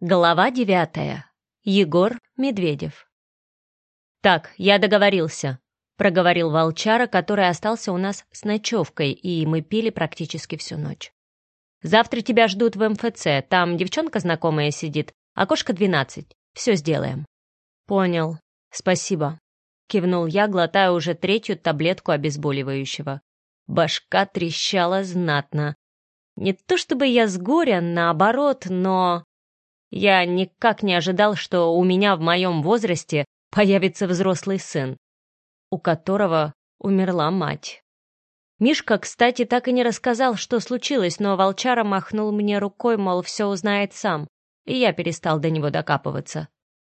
Глава 9. Егор Медведев. «Так, я договорился», — проговорил волчара, который остался у нас с ночевкой, и мы пили практически всю ночь. «Завтра тебя ждут в МФЦ, там девчонка знакомая сидит, окошко 12. Все сделаем». «Понял, спасибо», — кивнул я, глотая уже третью таблетку обезболивающего. Башка трещала знатно. Не то чтобы я с горя, наоборот, но... Я никак не ожидал, что у меня в моем возрасте появится взрослый сын, у которого умерла мать. Мишка, кстати, так и не рассказал, что случилось, но волчара махнул мне рукой, мол, все узнает сам, и я перестал до него докапываться.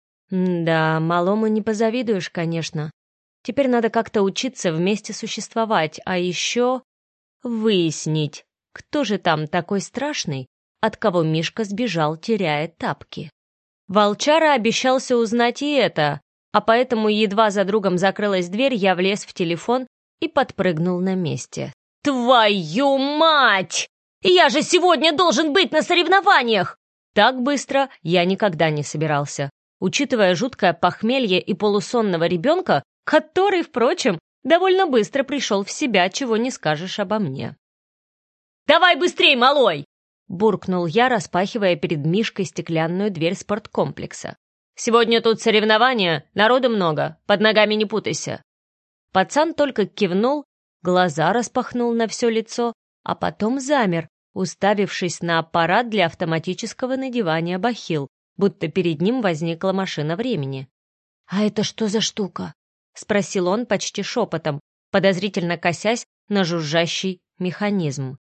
Да, малому не позавидуешь, конечно. Теперь надо как-то учиться вместе существовать, а еще выяснить, кто же там такой страшный, от кого Мишка сбежал, теряя тапки. Волчара обещался узнать и это, а поэтому едва за другом закрылась дверь, я влез в телефон и подпрыгнул на месте. «Твою мать! Я же сегодня должен быть на соревнованиях!» Так быстро я никогда не собирался, учитывая жуткое похмелье и полусонного ребенка, который, впрочем, довольно быстро пришел в себя, чего не скажешь обо мне. «Давай быстрей, малой!» буркнул я, распахивая перед Мишкой стеклянную дверь спорткомплекса. «Сегодня тут соревнования, народу много, под ногами не путайся». Пацан только кивнул, глаза распахнул на все лицо, а потом замер, уставившись на аппарат для автоматического надевания бахил, будто перед ним возникла машина времени. «А это что за штука?» — спросил он почти шепотом, подозрительно косясь на жужжащий механизм.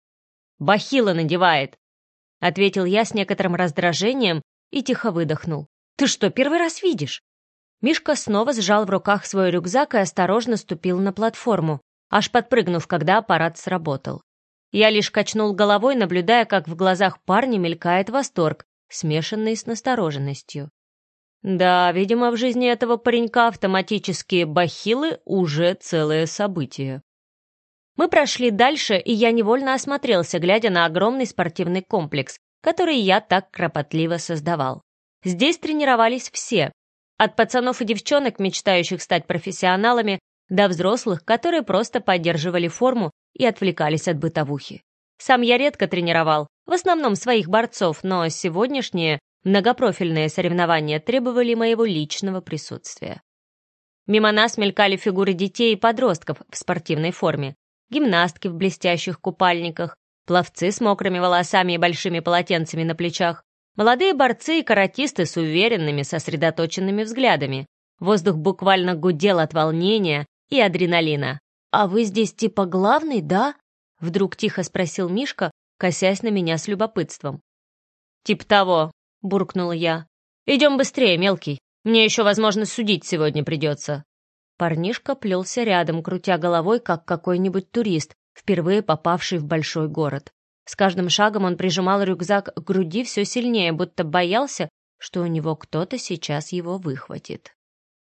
«Бахила надевает», — ответил я с некоторым раздражением и тихо выдохнул. «Ты что, первый раз видишь?» Мишка снова сжал в руках свой рюкзак и осторожно ступил на платформу, аж подпрыгнув, когда аппарат сработал. Я лишь качнул головой, наблюдая, как в глазах парня мелькает восторг, смешанный с настороженностью. Да, видимо, в жизни этого паренька автоматические бахилы уже целое событие. Мы прошли дальше, и я невольно осмотрелся, глядя на огромный спортивный комплекс, который я так кропотливо создавал. Здесь тренировались все, от пацанов и девчонок, мечтающих стать профессионалами, до взрослых, которые просто поддерживали форму и отвлекались от бытовухи. Сам я редко тренировал, в основном своих борцов, но сегодняшние многопрофильные соревнования требовали моего личного присутствия. Мимо нас мелькали фигуры детей и подростков в спортивной форме, гимнастки в блестящих купальниках, пловцы с мокрыми волосами и большими полотенцами на плечах, молодые борцы и каратисты с уверенными, сосредоточенными взглядами. Воздух буквально гудел от волнения и адреналина. «А вы здесь типа главный, да?» — вдруг тихо спросил Мишка, косясь на меня с любопытством. «Тип того», — буркнул я. «Идем быстрее, мелкий. Мне еще, возможно, судить сегодня придется». Парнишка плелся рядом, крутя головой, как какой-нибудь турист, впервые попавший в большой город. С каждым шагом он прижимал рюкзак к груди все сильнее, будто боялся, что у него кто-то сейчас его выхватит.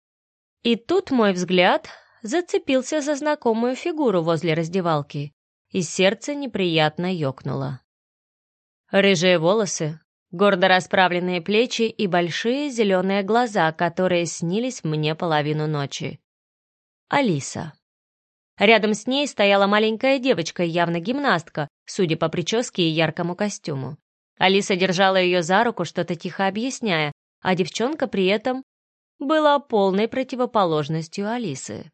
И тут мой взгляд зацепился за знакомую фигуру возле раздевалки, и сердце неприятно ёкнуло. Рыжие волосы, гордо расправленные плечи и большие зеленые глаза, которые снились мне половину ночи. Алиса. Рядом с ней стояла маленькая девочка, явно гимнастка, судя по прическе и яркому костюму. Алиса держала ее за руку, что-то тихо объясняя, а девчонка при этом была полной противоположностью Алисы.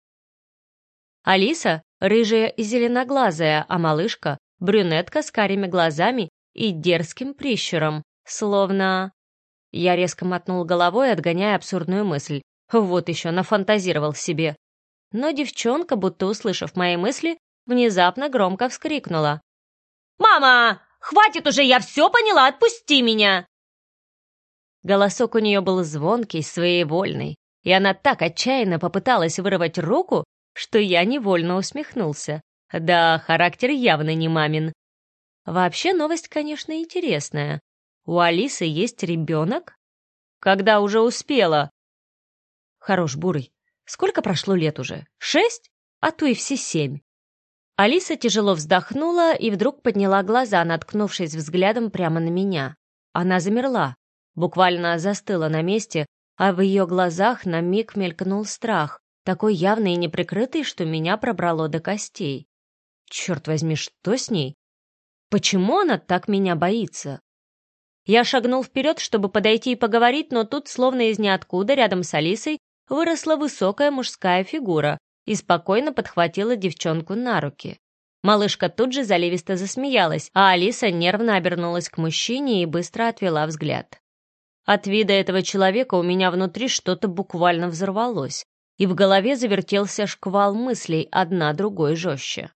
Алиса — рыжая и зеленоглазая, а малышка — брюнетка с карими глазами и дерзким прищуром, словно... Я резко мотнул головой, отгоняя абсурдную мысль. Вот еще нафантазировал себе. Но девчонка, будто услышав мои мысли, внезапно громко вскрикнула. «Мама! Хватит уже, я все поняла, отпусти меня!» Голосок у нее был звонкий, своевольный, и она так отчаянно попыталась вырвать руку, что я невольно усмехнулся. Да, характер явно не мамин. Вообще новость, конечно, интересная. У Алисы есть ребенок? Когда уже успела? Хорош, Бурый. Сколько прошло лет уже? 6? А то и все 7. Алиса тяжело вздохнула и вдруг подняла глаза, наткнувшись взглядом прямо на меня. Она замерла, Буквально застыла на месте, а в ее глазах на миг мелькнул страх, такой явный и неприкрытый, что меня пробрало до костей. Черт возьми, что с ней? Почему она так меня боится? Я шагнул вперед, чтобы подойти и поговорить, но тут, словно из ниоткуда, рядом с Алисой, выросла высокая мужская фигура и спокойно подхватила девчонку на руки. Малышка тут же заливисто засмеялась, а Алиса нервно обернулась к мужчине и быстро отвела взгляд. От вида этого человека у меня внутри что-то буквально взорвалось, и в голове завертелся шквал мыслей, одна другой жестче.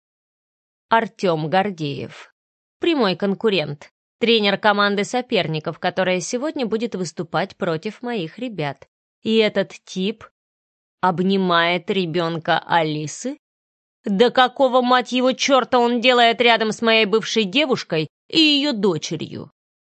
Артем Гордеев. Прямой конкурент. Тренер команды соперников, которая сегодня будет выступать против моих ребят. И этот тип обнимает ребенка Алисы? Да какого, мать его, черта, он делает рядом с моей бывшей девушкой и ее дочерью?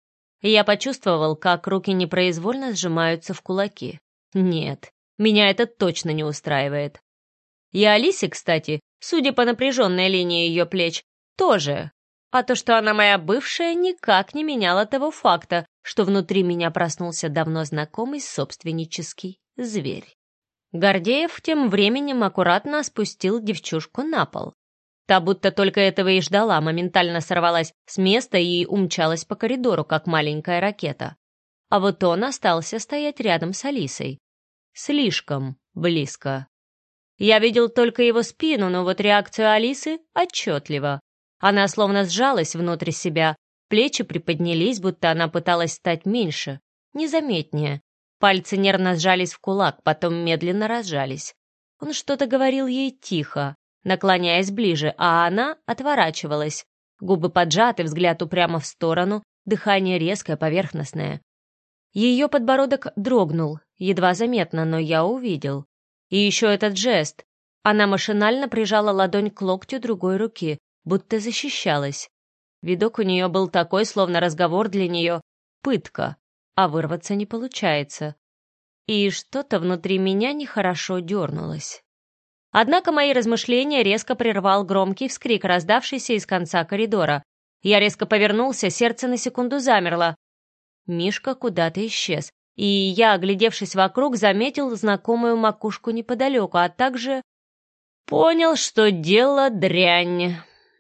Я почувствовал, как руки непроизвольно сжимаются в кулаки. Нет, меня это точно не устраивает. И Алисе, кстати, судя по напряженной линии ее плеч, тоже. А то, что она моя бывшая, никак не меняло того факта, что внутри меня проснулся давно знакомый собственнический зверь. Гордеев тем временем аккуратно спустил девчушку на пол. Та будто только этого и ждала, моментально сорвалась с места и умчалась по коридору, как маленькая ракета. А вот он остался стоять рядом с Алисой. Слишком близко. Я видел только его спину, но вот реакцию Алисы отчетливо. Она словно сжалась внутрь себя, плечи приподнялись, будто она пыталась стать меньше, незаметнее. Пальцы нервно сжались в кулак, потом медленно разжались. Он что-то говорил ей тихо, наклоняясь ближе, а она отворачивалась. Губы поджаты, взгляд упрямо в сторону, дыхание резкое, поверхностное. Ее подбородок дрогнул, едва заметно, но я увидел. И еще этот жест. Она машинально прижала ладонь к локтю другой руки, будто защищалась. Видок у нее был такой, словно разговор для нее — пытка, а вырваться не получается. И что-то внутри меня нехорошо дернулось. Однако мои размышления резко прервал громкий вскрик, раздавшийся из конца коридора. Я резко повернулся, сердце на секунду замерло. Мишка куда-то исчез, и я, оглядевшись вокруг, заметил знакомую макушку неподалеку, а также понял, что дело дрянь.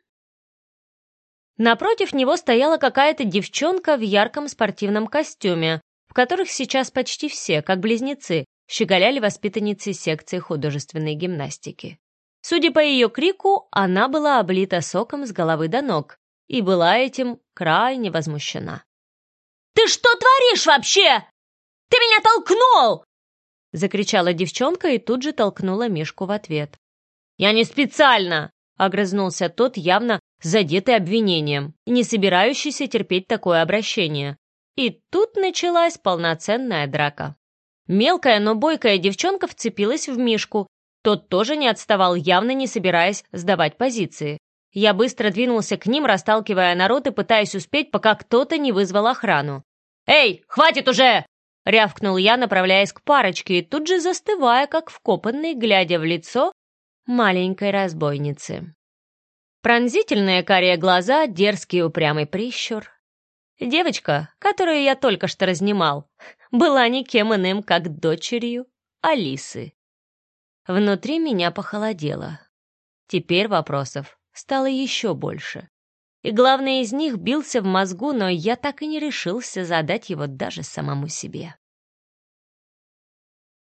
Напротив него стояла какая-то девчонка в ярком спортивном костюме, в которых сейчас почти все, как близнецы, щеголяли воспитанницы секции художественной гимнастики. Судя по ее крику, она была облита соком с головы до ног и была этим крайне возмущена. «Ты что творишь вообще? Ты меня толкнул!» — закричала девчонка и тут же толкнула Мишку в ответ. «Я не специально!» — огрызнулся тот, явно задетый обвинением, и не собирающийся терпеть такое обращение. И тут началась полноценная драка. Мелкая, но бойкая девчонка вцепилась в Мишку. Тот тоже не отставал, явно не собираясь сдавать позиции. Я быстро двинулся к ним, расталкивая народ и пытаясь успеть, пока кто-то не вызвал охрану. «Эй, хватит уже!» — рявкнул я, направляясь к парочке, и тут же застывая, как вкопанный, глядя в лицо маленькой разбойницы. Пронзительные карие глаза, дерзкий упрямый прищур. Девочка, которую я только что разнимал, была никем иным, как дочерью Алисы. Внутри меня похолодело. Теперь вопросов стало еще больше. И главный из них бился в мозгу, но я так и не решился задать его даже самому себе.